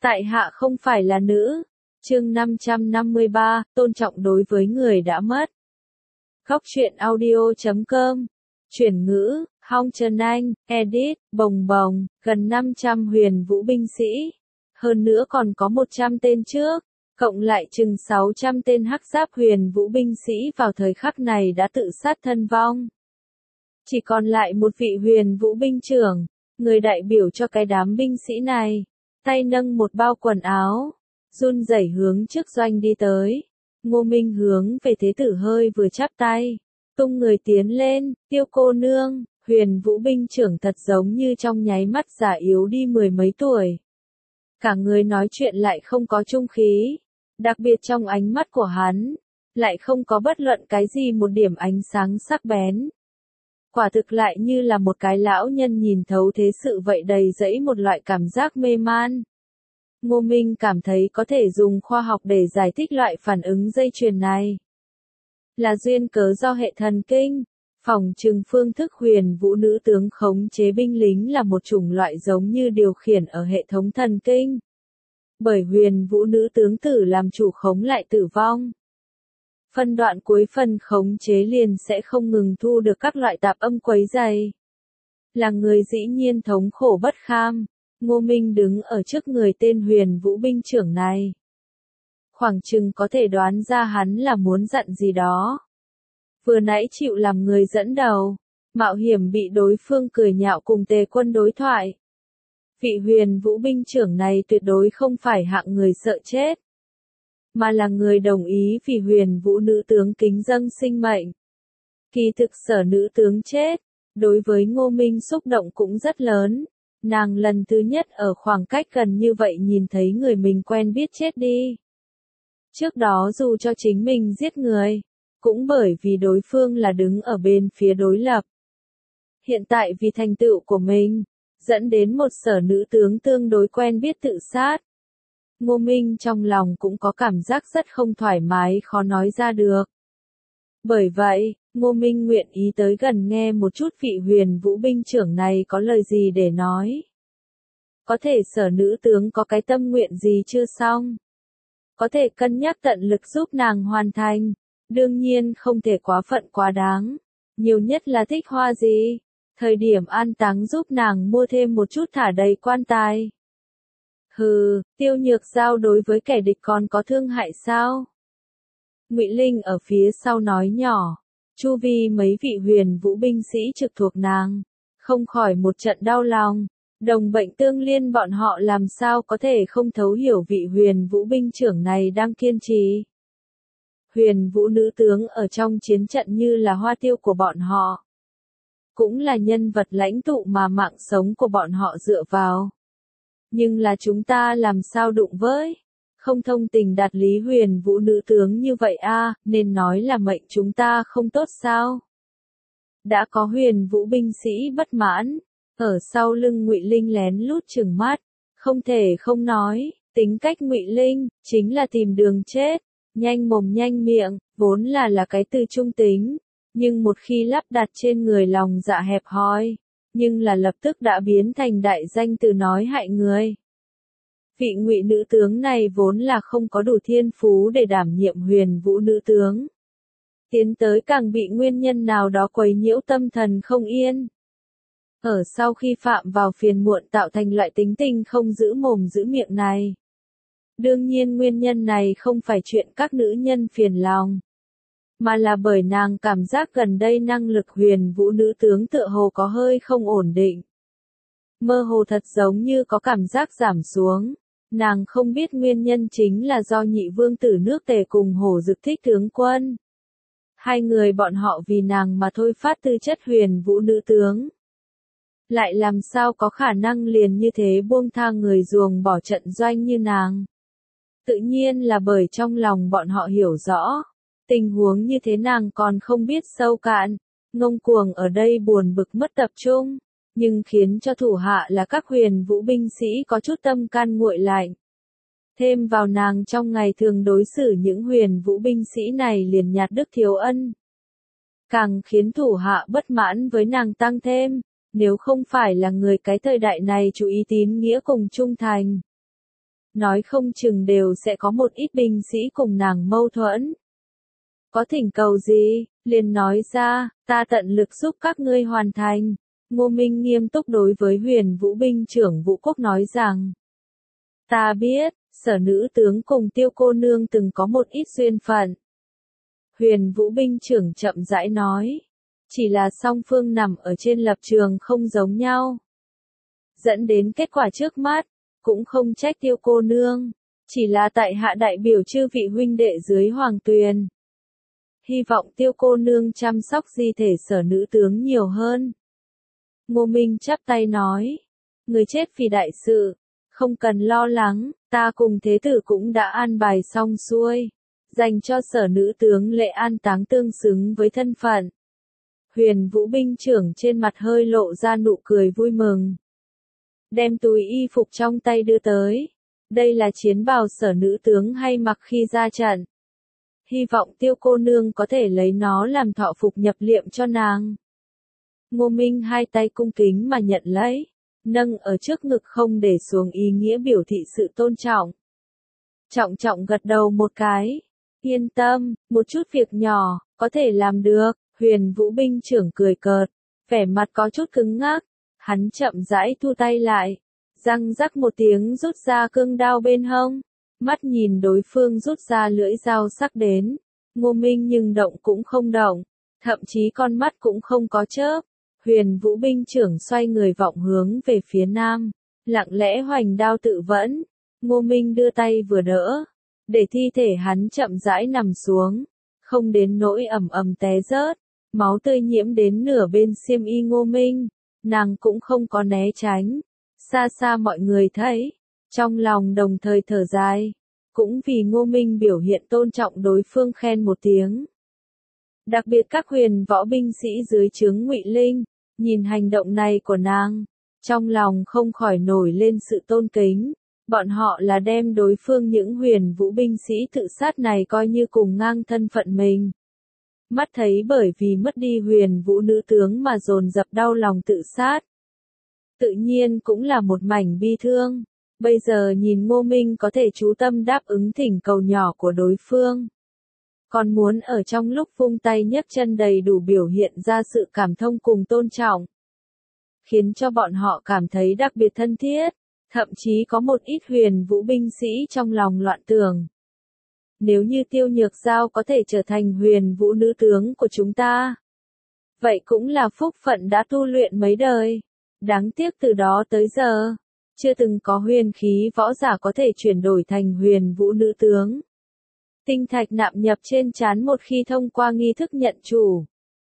Tại hạ không phải là nữ. Chương 553, tôn trọng đối với người đã mất. Góc truyện audio.com. Chuyển ngữ, Hong Trần Anh, edit, bồng bồng, gần 500 huyền vũ binh sĩ. Hơn nữa còn có 100 tên trước, cộng lại chừng 600 tên hắc giáp huyền vũ binh sĩ vào thời khắc này đã tự sát thân vong. Chỉ còn lại một vị huyền vũ binh trưởng, người đại biểu cho cái đám binh sĩ này, tay nâng một bao quần áo, run rẩy hướng trước doanh đi tới. Ngô Minh hướng về Thế Tử hơi vừa chắp tay, tung người tiến lên, Tiêu cô nương. Huyền vũ binh trưởng thật giống như trong nháy mắt già yếu đi mười mấy tuổi. Cả người nói chuyện lại không có trung khí, đặc biệt trong ánh mắt của hắn, lại không có bất luận cái gì một điểm ánh sáng sắc bén. Quả thực lại như là một cái lão nhân nhìn thấu thế sự vậy, đầy dẫy một loại cảm giác mê man. Ngô Minh cảm thấy có thể dùng khoa học để giải thích loại phản ứng dây chuyền này. Là duyên cớ do hệ thần kinh. Phòng trừng phương thức huyền vũ nữ tướng khống chế binh lính là một chủng loại giống như điều khiển ở hệ thống thần kinh. Bởi huyền vũ nữ tướng tử làm chủ khống lại tử vong. Phân đoạn cuối phần khống chế liền sẽ không ngừng thu được các loại tạp âm quấy rầy. Là người dĩ nhiên thống khổ bất kham, Ngô Minh đứng ở trước người tên huyền vũ binh trưởng này. Khoảng chừng có thể đoán ra hắn là muốn dặn gì đó. Vừa nãy chịu làm người dẫn đầu, mạo hiểm bị đối phương cười nhạo cùng Tề Quân đối thoại. Vị huyền vũ binh trưởng này tuyệt đối không phải hạng người sợ chết, mà là người đồng ý vì huyền vũ nữ tướng kính dâng sinh mệnh. Kỳ thực Sở nữ tướng chết, đối với Ngô Minh xúc động cũng rất lớn. Nàng lần thứ nhất ở khoảng cách gần như vậy nhìn thấy người mình quen biết chết đi. Trước đó dù cho chính mình giết người, cũng bởi vì đối phương là đứng ở bên phía đối lập. Hiện tại vì thành tựu của mình, dẫn đến một Sở nữ tướng tương đối quen biết tự sát. Ngô Minh trong lòng cũng có cảm giác rất không thoải mái, khó nói ra được. Bởi vậy, Ngô Minh nguyện ý tới gần nghe một chút vị huyền vũ binh trưởng này có lời gì để nói. Có thể Sở nữ tướng có cái tâm nguyện gì chưa xong? Có thể cân nhắc tận lực giúp nàng hoàn thành. Đương nhiên không thể quá phận quá đáng. Nhiều nhất là thích hoa gì? Thời điểm an táng giúp nàng mua thêm một chút thả đầy quan tài. Hừ, Tiêu Nhược Giao đối với kẻ địch còn có thương hại sao? Ngụy Linh ở phía sau nói nhỏ. Chu vi mấy vị huyền vũ binh sĩ trực thuộc nàng, không khỏi một trận đau lòng. Đồng bệnh tương liên bọn họ làm sao có thể không thấu hiểu vị huyền vũ binh trưởng này đang kiên trì. Huyền vũ nữ tướng ở trong chiến trận như là hoa tiêu của bọn họ. Cũng là nhân vật lãnh tụ mà mạng sống của bọn họ dựa vào. Nhưng là chúng ta làm sao đụng với? Không thông tình đạt lý huyền vũ nữ tướng như vậy a, nên nói là mệnh chúng ta không tốt sao? Đã có huyền vũ binh sĩ bất mãn, ở sau lưng Ngụy Linh lén lút trừng mắt, không thể không nói, tính cách Ngụy Linh chính là tìm đường chết, nhanh mồm nhanh miệng, vốn là cái từ trung tính, nhưng một khi lắp đặt trên người lòng dạ hẹp hòi, nhưng là lập tức đã biến thành đại danh từ nói hại người. Vị Ngụy nữ tướng này vốn là không có đủ thiên phú để đảm nhiệm huyền vũ nữ tướng. Tiến tới càng bị nguyên nhân nào đó quấy nhiễu tâm thần không yên. Ở sau khi phạm vào phiền muộn tạo thành loại tính tình không giữ mồm giữ miệng này. Đương nhiên nguyên nhân này không phải chuyện các nữ nhân phiền lòng, mà là bởi nàng cảm giác gần đây năng lực huyền vũ nữ tướng tựa hồ có hơi không ổn định. Mơ hồ thật giống như có cảm giác giảm xuống. Nàng không biết nguyên nhân chính là do nhị vương tử nước Tề cùng Hổ Dực Thích tướng quân. Hai người bọn họ vì nàng mà thôi phát tư chất huyền vũ nữ tướng. Lại làm sao có khả năng liền như thế buông tha người ruồng bỏ trận doanh như nàng. Tự nhiên là bởi trong lòng bọn họ hiểu rõ. Tình huống như thế nàng còn không biết sâu cạn. Ngông cuồng ở đây buồn bực mất tập trung. Nhưng khiến cho thủ hạ là các huyền vũ binh sĩ có chút tâm can nguội lạnh. Thêm vào nàng trong ngày thường đối xử những huyền vũ binh sĩ này liền nhạt đức thiếu ân. Càng khiến thủ hạ bất mãn với nàng tăng thêm, nếu không phải là người cái thời đại này chú ý tín nghĩa cùng trung thành. nói không chừng đều sẽ có một ít binh sĩ cùng nàng mâu thuẫn. Có thỉnh cầu gì, liền nói ra, ta tận lực giúp các ngươi hoàn thành. Ngô Minh nghiêm túc đối với Huyền Vũ binh trưởng Vũ Quốc nói rằng, ta biết, Sở nữ tướng cùng Tiêu cô nương từng có một ít duyên phận. Huyền Vũ binh trưởng chậm rãi nói, chỉ là song phương nằm ở trên lập trường không giống nhau. Dẫn đến kết quả trước mắt, cũng không trách Tiêu cô nương, chỉ là tại hạ đại biểu chư vị huynh đệ dưới hoàng tuyền. Hy vọng Tiêu cô nương chăm sóc di thể Sở nữ tướng nhiều hơn. Ngô Minh chắp tay nói, người chết vì đại sự, không cần lo lắng, ta cùng thế tử cũng đã an bài xong xuôi, dành cho Sở nữ tướng lễ an táng tương xứng với thân phận. Huyền Vũ binh trưởng trên mặt hơi lộ ra nụ cười vui mừng. Đem túi y phục trong tay đưa tới. Đây là chiến bào Sở nữ tướng hay mặc khi ra trận. Hy vọng Tiêu cô nương có thể lấy nó làm thọ phục nhập liệm cho nàng. Ngô Minh hai tay cung kính mà nhận lấy, nâng ở trước ngực không để xuống ý nghĩa biểu thị sự tôn trọng. Trọng trọng gật đầu một cái. Yên tâm, một chút việc nhỏ, có thể làm được. Huyền Vũ binh trưởng cười cợt, vẻ mặt có chút cứng ngắc. Hắn chậm rãi thu tay lại, răng rắc một tiếng rút ra cương đao bên hông. Mắt nhìn đối phương rút ra lưỡi dao sắc đến. Ngô Minh nhưng động cũng không động, thậm chí con mắt cũng không có chớp. Huyền Vũ binh trưởng xoay người vọng hướng về phía nam, lặng lẽ hoành đao tự vẫn. Ngô Minh đưa tay vừa đỡ, để thi thể hắn chậm rãi nằm xuống, không đến nỗi ầm ầm té rớt, máu tươi nhiễm đến nửa bên xiêm y Ngô Minh, nàng cũng không có né tránh. Xa xa mọi người thấy, trong lòng đồng thời thở dài, cũng vì Ngô Minh biểu hiện tôn trọng đối phương khen một tiếng. Đặc biệt các huyền võ binh sĩ dưới trướng Ngụy Linh, nhìn hành động này của nàng, trong lòng không khỏi nổi lên sự tôn kính. Bọn họ là đem đối phương những huyền vũ binh sĩ tự sát này coi như cùng ngang thân phận mình. Mắt thấy bởi vì mất đi huyền vũ nữ tướng mà dồn dập đau lòng tự sát. Tự nhiên cũng là một mảnh bi thương. Bây giờ nhìn Ngô Minh có thể chú tâm đáp ứng thỉnh cầu nhỏ của đối phương. Còn muốn ở trong lúc vung tay nhấc chân đầy đủ biểu hiện ra sự cảm thông cùng tôn trọng. Khiến cho bọn họ cảm thấy đặc biệt thân thiết, thậm chí có một ít huyền vũ binh sĩ trong lòng loạn tưởng. Nếu như Tiêu Nhược Giao có thể trở thành huyền vũ nữ tướng của chúng ta, vậy cũng là phúc phận đã tu luyện mấy đời. Đáng tiếc từ đó tới giờ, chưa từng có huyền khí võ giả có thể chuyển đổi thành huyền vũ nữ tướng. Tinh thạch nạm nhập trên trán một khi thông qua nghi thức nhận chủ,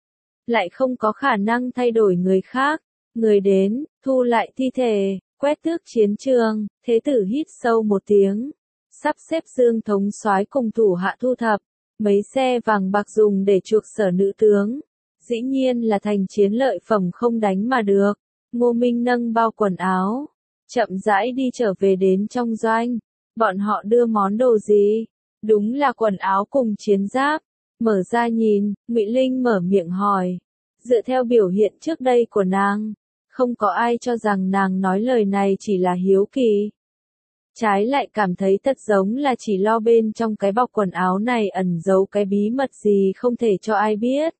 lại không có khả năng thay đổi người khác. Người đến, thu lại thi thể, quét tước chiến trường. Thế tử hít sâu một tiếng, sắp xếp Dương thống soái cùng thủ hạ thu thập mấy xe vàng bạc dùng để chuộc Sở nữ tướng. Dĩ nhiên là thành chiến lợi phẩm không đánh mà được. Ngô Minh nâng bao quần áo, chậm rãi đi trở về đến trong doanh. Bọn họ đưa món đồ gì? Đúng là quần áo cùng chiến giáp. Mở ra nhìn, Ngụy Linh mở miệng hỏi. Dựa theo biểu hiện trước đây của nàng, không có ai cho rằng nàng nói lời này chỉ là hiếu kỳ. Trái lại cảm thấy thật giống là chỉ lo bên trong cái bọc quần áo này ẩn giấu cái bí mật gì không thể cho ai biết.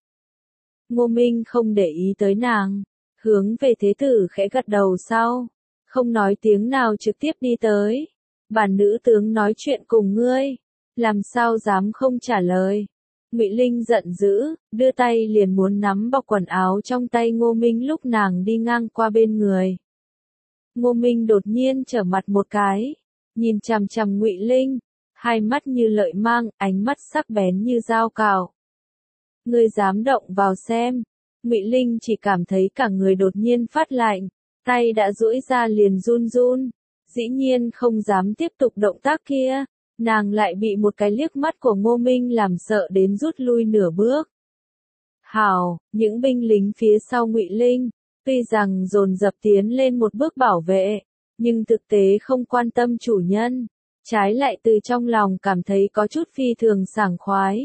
Ngô Minh không để ý tới nàng, hướng về thế tử khẽ gật đầu sau, không nói tiếng nào trực tiếp đi tới. Bản nữ tướng nói chuyện cùng ngươi, làm sao dám không trả lời. Ngụy Linh giận dữ, đưa tay liền muốn nắm bọc quần áo trong tay Ngô Minh lúc nàng đi ngang qua bên người. Ngô Minh đột nhiên trở mặt một cái, nhìn chằm chằm Ngụy Linh, hai mắt như lợi mang, ánh mắt sắc bén như dao cạo. Ngươi dám động vào xem. Ngụy Linh chỉ cảm thấy cả người đột nhiên phát lạnh, tay đã duỗi ra liền run run, dĩ nhiên không dám tiếp tục động tác kia. Nàng lại bị một cái liếc mắt của Ngô Minh làm sợ đến rút lui nửa bước. Hảo, những binh lính phía sau Ngụy Linh, tuy rằng dồn dập tiến lên một bước bảo vệ, nhưng thực tế không quan tâm chủ nhân, trái lại từ trong lòng cảm thấy có chút phi thường sảng khoái.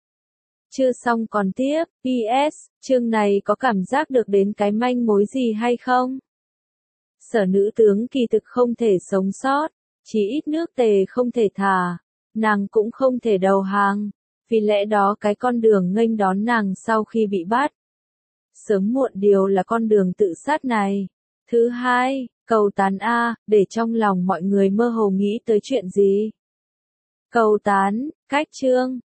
Chưa xong còn tiếp, PS, chương này có cảm giác được đến cái manh mối gì hay không? Sở nữ tướng kỳ thực không thể sống sót, Chỉ ít nước Tề không thể thả, nàng cũng không thể đầu hàng, vì lẽ đó cái con đường nghênh đón nàng sau khi bị bắt. Sớm muộn điều là con đường tự sát này. Thứ hai, cầu tán A, để trong lòng mọi người mơ hồ nghĩ tới chuyện gì? Cầu tán, cách chương.